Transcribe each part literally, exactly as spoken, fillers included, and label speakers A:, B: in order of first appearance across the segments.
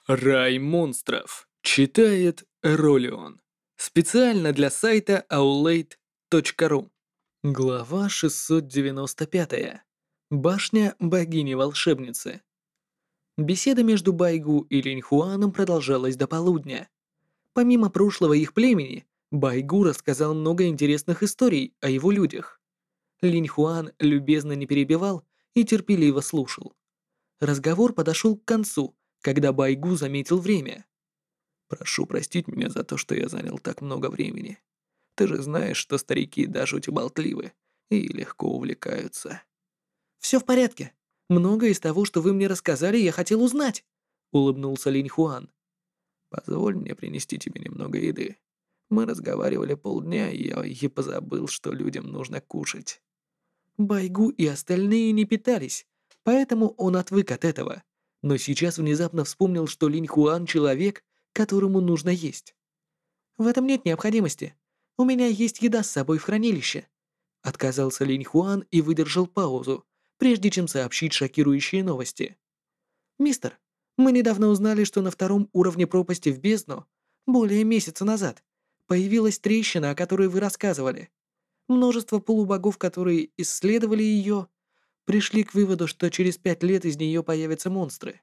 A: Рай монстров. Читает Ролион. Специально для сайта аулейт точка ру. Глава шестьсот девяносто пять. Башня богини-волшебницы. Беседа между Байгу и Линьхуаном продолжалась до полудня. Помимо прошлого их племени, Байгу рассказал много интересных историй о его людях. Линьхуан любезно не перебивал и терпеливо слушал. Разговор подошел к концу, когда Байгу заметил время. «Прошу простить меня за то, что я занял так много времени. Ты же знаешь, что старики до жути болтливы и легко увлекаются». «Все в порядке. Многое из того, что вы мне рассказали, я хотел узнать», — улыбнулся Линьхуан. «Позволь мне принести тебе немного еды. Мы разговаривали полдня, и я и позабыл, что людям нужно кушать». Байгу и остальные не питались, поэтому он отвык от этого. Но сейчас внезапно вспомнил, что Линьхуан — человек, которому нужно есть. «В этом нет необходимости. У меня есть еда с собой в хранилище». Отказался Линьхуан и выдержал паузу, прежде чем сообщить шокирующие новости. «Мистер, мы недавно узнали, что на втором уровне пропасти в бездну, более месяца назад, появилась трещина, о которой вы рассказывали. Множество полубогов, которые исследовали ее, пришли к выводу, что через пять лет из нее появятся монстры».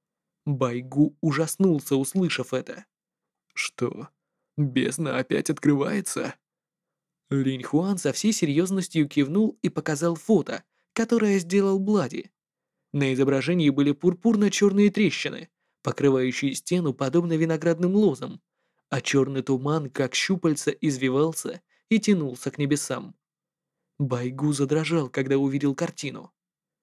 A: Байгу ужаснулся, услышав это. «Что? Бездна опять открывается?» Линь Хуан со всей серьезностью кивнул и показал фото, которое сделал Блади. На изображении были пурпурно-черные трещины, покрывающие стену подобно виноградным лозам, а черный туман, как щупальца, извивался и тянулся к небесам. Байгу задрожал, когда увидел картину.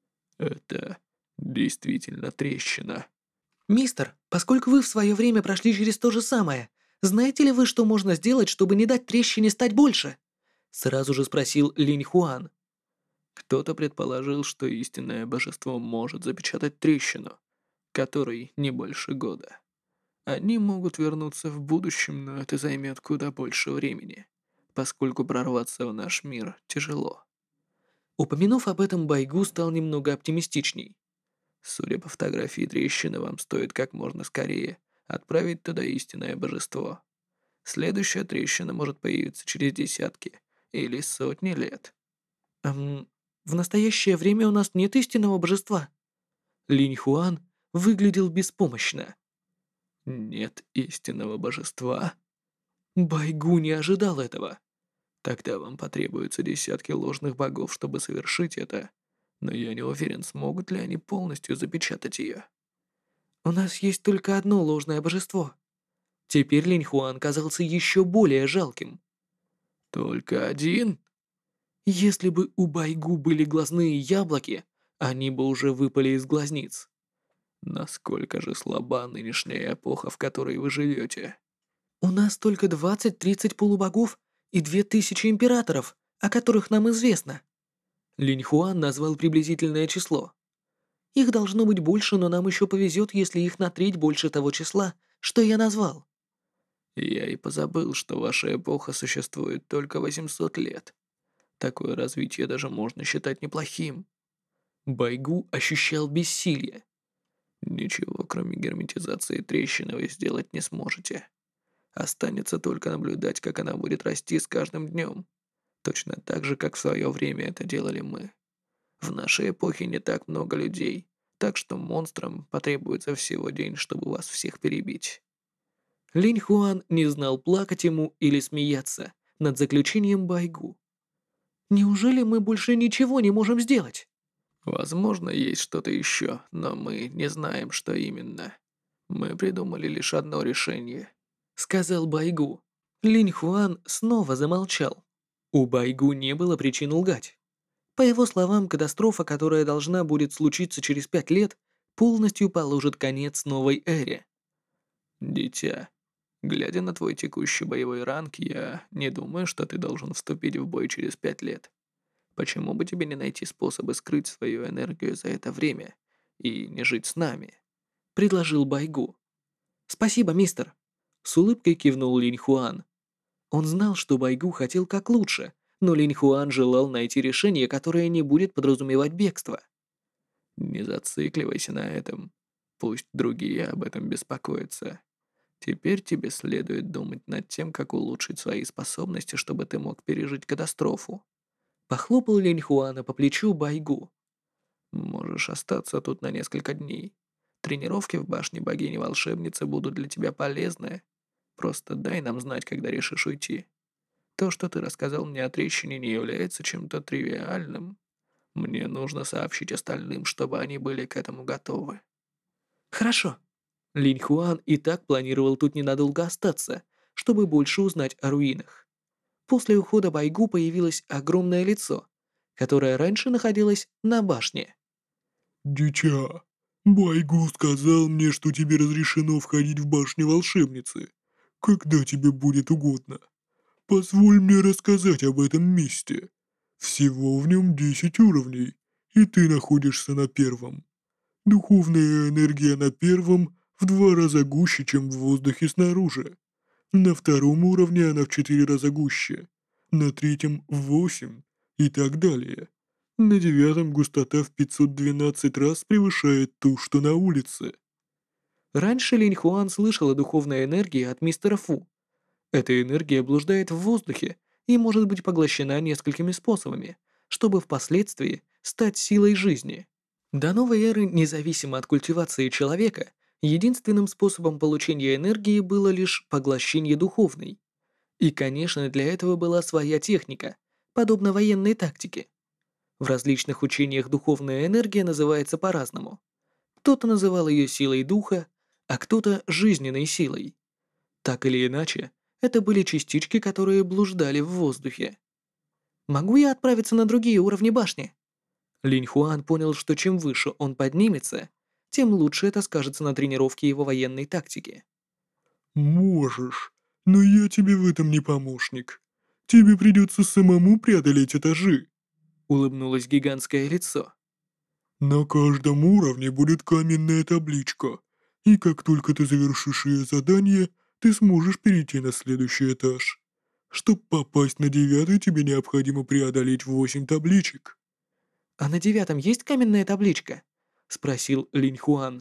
A: «Это действительно трещина». «Мистер, поскольку вы в свое время прошли через то же самое, знаете ли вы, что можно сделать, чтобы не дать трещине стать больше?» Сразу же спросил Линь Хуан. Кто-то предположил, что истинное божество может запечатать трещину, которой не больше года. Они могут вернуться в будущем, но это займет куда больше времени, поскольку прорваться в наш мир тяжело. Упомянув об этом, Байгу стал немного оптимистичней. Судя по фотографии трещины, вам стоит как можно скорее отправить туда истинное божество. Следующая трещина может появиться через десятки или сотни лет. Эм, в настоящее время у нас нет истинного божества. Линь Хуан выглядел беспомощно. Нет истинного божества? Байгу не ожидал этого. Тогда вам потребуются десятки ложных богов, чтобы совершить это. Но я не уверен, смогут ли они полностью запечатать ее. У нас есть только одно ложное божество. Теперь Линь Хуан казался еще более жалким. Только один? Если бы у Байгу были глазные яблоки, они бы уже выпали из глазниц. Насколько же слаба нынешняя эпоха, в которой вы живете? У нас только двадцать-тридцать полубогов и две тысячи императоров, о которых нам известно. Линь Хуан назвал приблизительное число. Их должно быть больше, но нам еще повезет, если их на треть больше того числа, что я назвал. Я и позабыл, что ваша эпоха существует только восемьсот лет. Такое развитие даже можно считать неплохим. Байгу ощущал бессилие. Ничего, кроме герметизации трещины, вы сделать не сможете. Останется только наблюдать, как она будет расти с каждым днем. Точно так же, как в свое время это делали мы. В нашей эпохе не так много людей, так что монстрам потребуется всего день, чтобы вас всех перебить. Линь Хуан не знал, плакать ему или смеяться над заключением Байгу. Неужели мы больше ничего не можем сделать? Возможно, есть что-то еще, но мы не знаем, что именно. Мы придумали лишь одно решение, сказал Байгу. Линь Хуан снова замолчал. У Байгу не было причин лгать. По его словам, катастрофа, которая должна будет случиться через пять лет, полностью положит конец новой эре. Дитя, глядя на твой текущий боевой ранг, я не думаю, что ты должен вступить в бой через пять лет. Почему бы тебе не найти способы скрыть свою энергию за это время и не жить с нами? Предложил Байгу. Спасибо, мистер. С улыбкой кивнул Линь Хуан. Он знал, что Байгу хотел как лучше, но Линь Хуан желал найти решение, которое не будет подразумевать бегство. Не зацикливайся на этом. Пусть другие об этом беспокоятся. Теперь тебе следует думать над тем, как улучшить свои способности, чтобы ты мог пережить катастрофу. Похлопал Линь Хуана по плечу Байгу. Можешь остаться тут на несколько дней. Тренировки в башне богини-волшебницы будут для тебя полезны. Просто дай нам знать, когда решишь уйти. То, что ты рассказал мне о трещине, не является чем-то тривиальным. Мне нужно сообщить остальным, чтобы они были к этому готовы. Хорошо. Линь Хуан и так планировал тут ненадолго остаться, чтобы больше узнать о руинах. После ухода Байгу появилось огромное лицо, которое раньше находилось на башне.
B: «Дитя, Байгу сказал мне, что тебе разрешено входить в башню волшебницы, когда тебе будет угодно. Позволь мне рассказать об этом месте. Всего в нем десять уровней, и ты находишься на первом. Духовная энергия на первом в два раза гуще, чем в воздухе снаружи. На втором уровне она в четыре раза гуще, на третьем в восемь и так далее. На девятом густота в пятьсот двенадцать раз превышает ту, что на улице.
A: Раньше Линь Хуан слышал о духовной энергии от мистера Фу. Эта энергия блуждает в воздухе и может быть поглощена несколькими способами, чтобы впоследствии стать силой жизни. До новой эры, независимо от культивации человека, единственным способом получения энергии было лишь поглощение духовной. И, конечно, для этого была своя техника, подобно военной тактике. В различных учениях духовная энергия называется по-разному. Кто-то называл ее силой духа, а кто-то жизненной силой. Так или иначе, это были частички, которые блуждали в воздухе. Могу я отправиться на другие уровни башни? Линь Хуан понял, что чем выше он поднимется, тем лучше это скажется на тренировке его военной тактики.
B: Можешь, но я тебе в этом не помощник. Тебе придется самому преодолеть этажи.
A: Улыбнулось гигантское лицо.
B: На каждом уровне будет каменная табличка, и как только ты завершишь ее задание, ты сможешь перейти на следующий этаж. Чтобы попасть на девятый, тебе необходимо преодолеть восемь табличек.
A: «А на девятом есть каменная табличка?» — спросил Линь Хуан.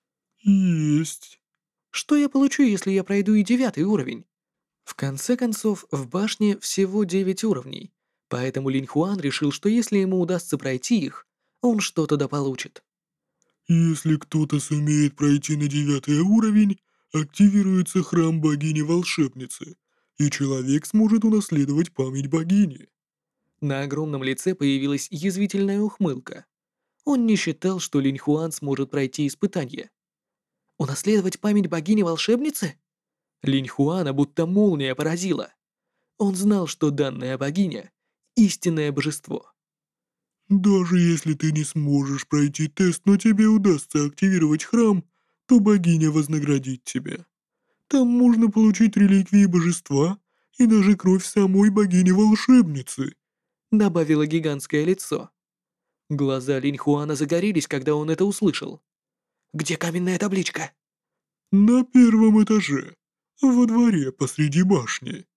B: Есть.
A: «Что я получу, если я пройду и девятый уровень?» В конце концов, в башне всего девять уровней, поэтому Линь Хуан решил, что если ему удастся пройти их, он что-то дополучит.
B: Если кто-то сумеет пройти на девятый уровень, активируется храм богини-волшебницы, и человек сможет унаследовать память богини.
A: На огромном лице появилась язвительная ухмылка. Он не считал, что Линь Хуан сможет пройти испытание. Унаследовать память богини-волшебницы? Линь Хуана будто молния поразила. Он знал, что данная богиня — истинное божество.
B: Даже если ты не сможешь пройти тест, но тебе удастся активировать храм, то богиня вознаградит тебя. Там можно получить реликвии божества и даже кровь самой богини-волшебницы.
A: Добавило гигантское лицо. Глаза Линь Хуана загорелись, когда он это услышал. «Где каменная табличка?»
B: На первом этаже, во дворе посреди башни.